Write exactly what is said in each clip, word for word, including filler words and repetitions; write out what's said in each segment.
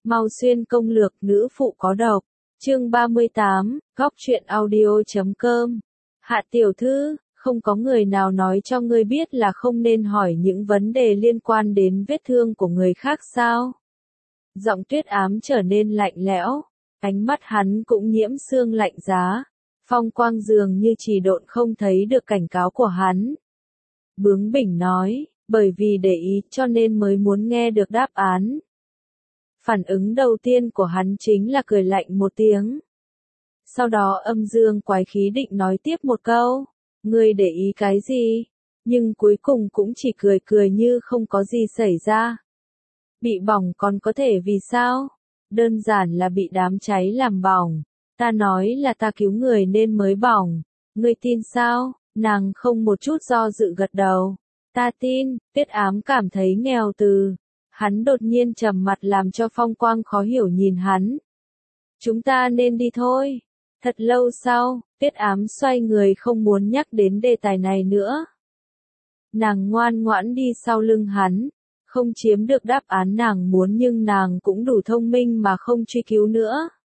Mau xuyên công lược nữ phụ có độc. Chương ba mươi tám, góc truyện audio chấm com. Hạ tiểu thư, không có người nào nói cho ngươi biết là không nên hỏi những vấn đề liên quan đến vết thương của người khác sao? Giọng Tuyết Ám trở nên lạnh lẽo, ánh mắt hắn cũng nhiễm sương lạnh giá. Phong Quang dường như chỉ độn không thấy được cảnh cáo của hắn. Bướng bỉnh nói, bởi vì để ý cho nên mới muốn nghe được đáp án. Phản ứng đầu tiên của hắn chính là cười lạnh một tiếng. Sau đó âm dương quái khí định nói tiếp một câu, ngươi để ý cái gì? Nhưng cuối cùng cũng chỉ cười cười như không có gì xảy ra. Bị bỏng còn có thể vì sao? Đơn giản là bị đám cháy làm bỏng. Ta nói là ta cứu người nên mới bỏng. Ngươi tin sao? Nàng không một chút do dự gật đầu. Ta tin. Tuyết Ám cảm thấy nghèo từ. Hắn đột nhiên trầm mặt làm cho Phong Quang khó hiểu nhìn hắn. Chúng ta nên đi thôi. Thật lâu sau, Tuyết Ám xoay người không muốn nhắc đến đề tài này nữa. Nàng ngoan ngoãn đi sau lưng hắn. Không chiếm được đáp án nàng muốn nhưng nàng cũng đủ thông minh mà không truy cứu nữa.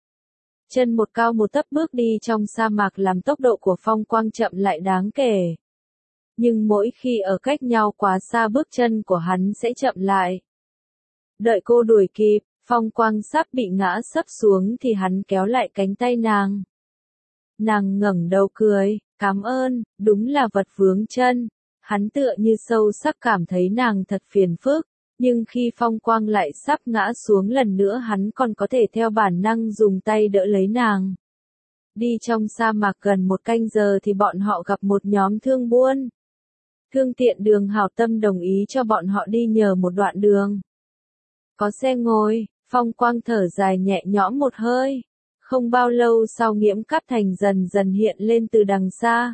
Chân một cao một thấp bước đi trong sa mạc làm tốc độ của Phong Quang chậm lại đáng kể. Nhưng mỗi khi ở cách nhau quá xa bước chân của hắn sẽ chậm lại. Đợi cô đuổi kịp, Phong Quang sắp bị ngã sấp xuống thì hắn kéo lại cánh tay nàng. Nàng ngẩng đầu cười, cảm ơn, đúng là vật vướng chân. Hắn tựa như sâu sắc cảm thấy nàng thật phiền phức, nhưng khi Phong Quang lại sắp ngã xuống lần nữa hắn còn có thể theo bản năng dùng tay đỡ lấy nàng. Đi trong sa mạc gần một canh giờ thì bọn họ gặp một nhóm thương buôn. Thương tiện đường hảo tâm đồng ý cho bọn họ đi nhờ một đoạn đường. Có xe ngồi, Phong Quang thở dài nhẹ nhõm một hơi. Không bao lâu sau Nghiễm Cáp Thành dần dần hiện lên từ đằng xa.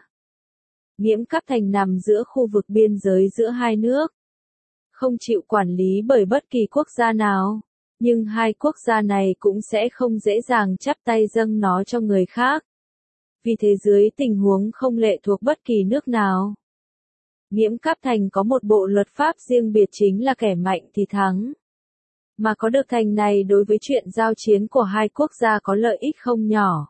Nghiễm Cáp Thành nằm giữa khu vực biên giới giữa hai nước. Không chịu quản lý bởi bất kỳ quốc gia nào. Nhưng hai quốc gia này cũng sẽ không dễ dàng chắp tay dâng nó cho người khác. Vì thế dưới tình huống không lệ thuộc bất kỳ nước nào. Nghiễm Cáp Thành có một bộ luật pháp riêng biệt chính là kẻ mạnh thì thắng. Mà có được thành này đối với chuyện giao chiến của hai quốc gia có lợi ích không nhỏ.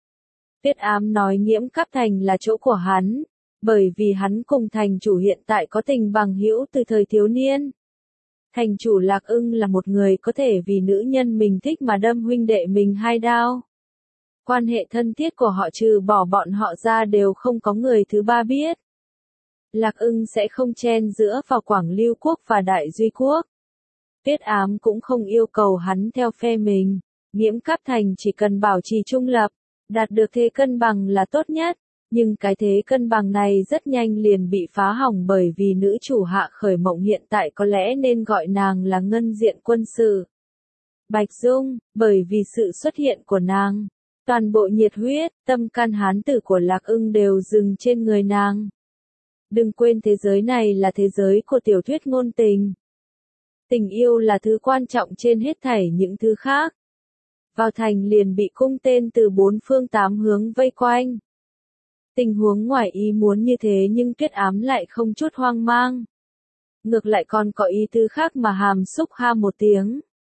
Tuyết Ám nói Nghiễm Cáp Thành là chỗ của hắn, bởi vì hắn cùng thành chủ hiện tại có tình bằng hữu từ thời thiếu niên. Thành chủ Lạc Ưng là một người có thể vì nữ nhân mình thích mà đâm huynh đệ mình hai đao. Quan hệ thân thiết của họ trừ bỏ bọn họ ra đều không có người thứ ba biết. Lạc Ưng sẽ không chen giữa vào Quảng Lưu Quốc và Đại Duy Quốc. Tuyết Ám cũng không yêu cầu hắn theo phe mình. Nghiễm Cáp Thành chỉ cần bảo trì trung lập, đạt được thế cân bằng là tốt nhất. Nhưng cái thế cân bằng này rất nhanh liền bị phá hỏng bởi vì nữ chủ Hạ Khởi Mộng hiện tại có lẽ nên gọi nàng là ngân diện quân sự. Bạch Dung, bởi vì sự xuất hiện của nàng, toàn bộ nhiệt huyết, tâm can hán tử của Lạc Ưng đều dừng trên người nàng. Đừng quên thế giới này là thế giới của tiểu thuyết ngôn tình. Tình yêu là thứ quan trọng trên hết thảy những thứ khác. Vào thành liền bị cung tên từ bốn phương tám hướng vây quanh. Tình huống ngoài ý muốn như thế nhưng Tuyết Ám lại không chút hoang mang. Ngược lại còn có ý tứ khác mà hàm xúc ha một tiếng.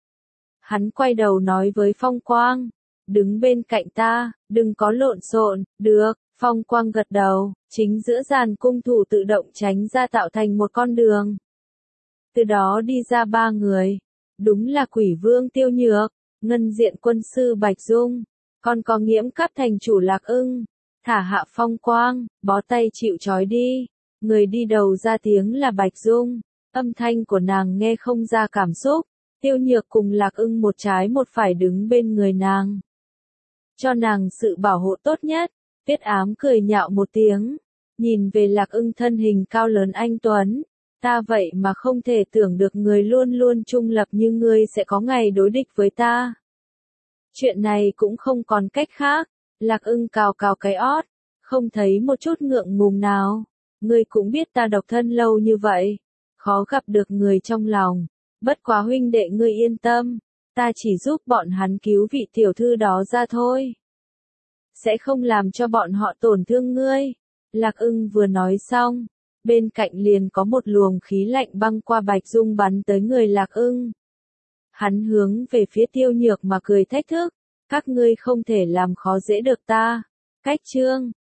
Hắn quay đầu nói với Phong Quang, đứng bên cạnh ta, đừng có lộn xộn, được. Phong Quang gật đầu, chính giữa dàn cung thủ tự động tránh ra tạo thành một con đường. Từ đó đi ra ba người. Đúng là Quỷ Vương Tiêu Nhược, ngân diện quân sư Bạch Dung, còn có Nghiễm Cáp Thành chủ Lạc Ưng. Thả hạ Phong Quang, bó tay chịu trói đi. Người đi đầu ra tiếng là Bạch Dung. Âm thanh của nàng nghe không ra cảm xúc. Tiêu Nhược cùng Lạc Ưng một trái một phải đứng bên người nàng. Cho nàng sự bảo hộ tốt nhất. Tuyết Ám cười nhạo một tiếng. Nhìn về Lạc Ưng thân hình cao lớn anh tuấn. Ta vậy mà không thể tưởng được người luôn luôn trung lập như ngươi sẽ có ngày đối địch với ta. Chuyện này cũng không còn cách khác. Lạc Ưng cào cào cái ót, không thấy một chút ngượng ngùng nào. Ngươi cũng biết ta độc thân lâu như vậy, khó gặp được người trong lòng. Bất quá huynh đệ ngươi yên tâm, ta chỉ giúp bọn hắn cứu vị tiểu thư đó ra thôi. Sẽ không làm cho bọn họ tổn thương ngươi. Lạc Ưng vừa nói xong, bên cạnh liền có một luồng khí lạnh băng qua Bạch Dung bắn tới người Lạc Ưng. Hắn hướng về phía Tiêu Nhược mà cười thách thức, các ngươi không thể làm khó dễ được ta. Cách chương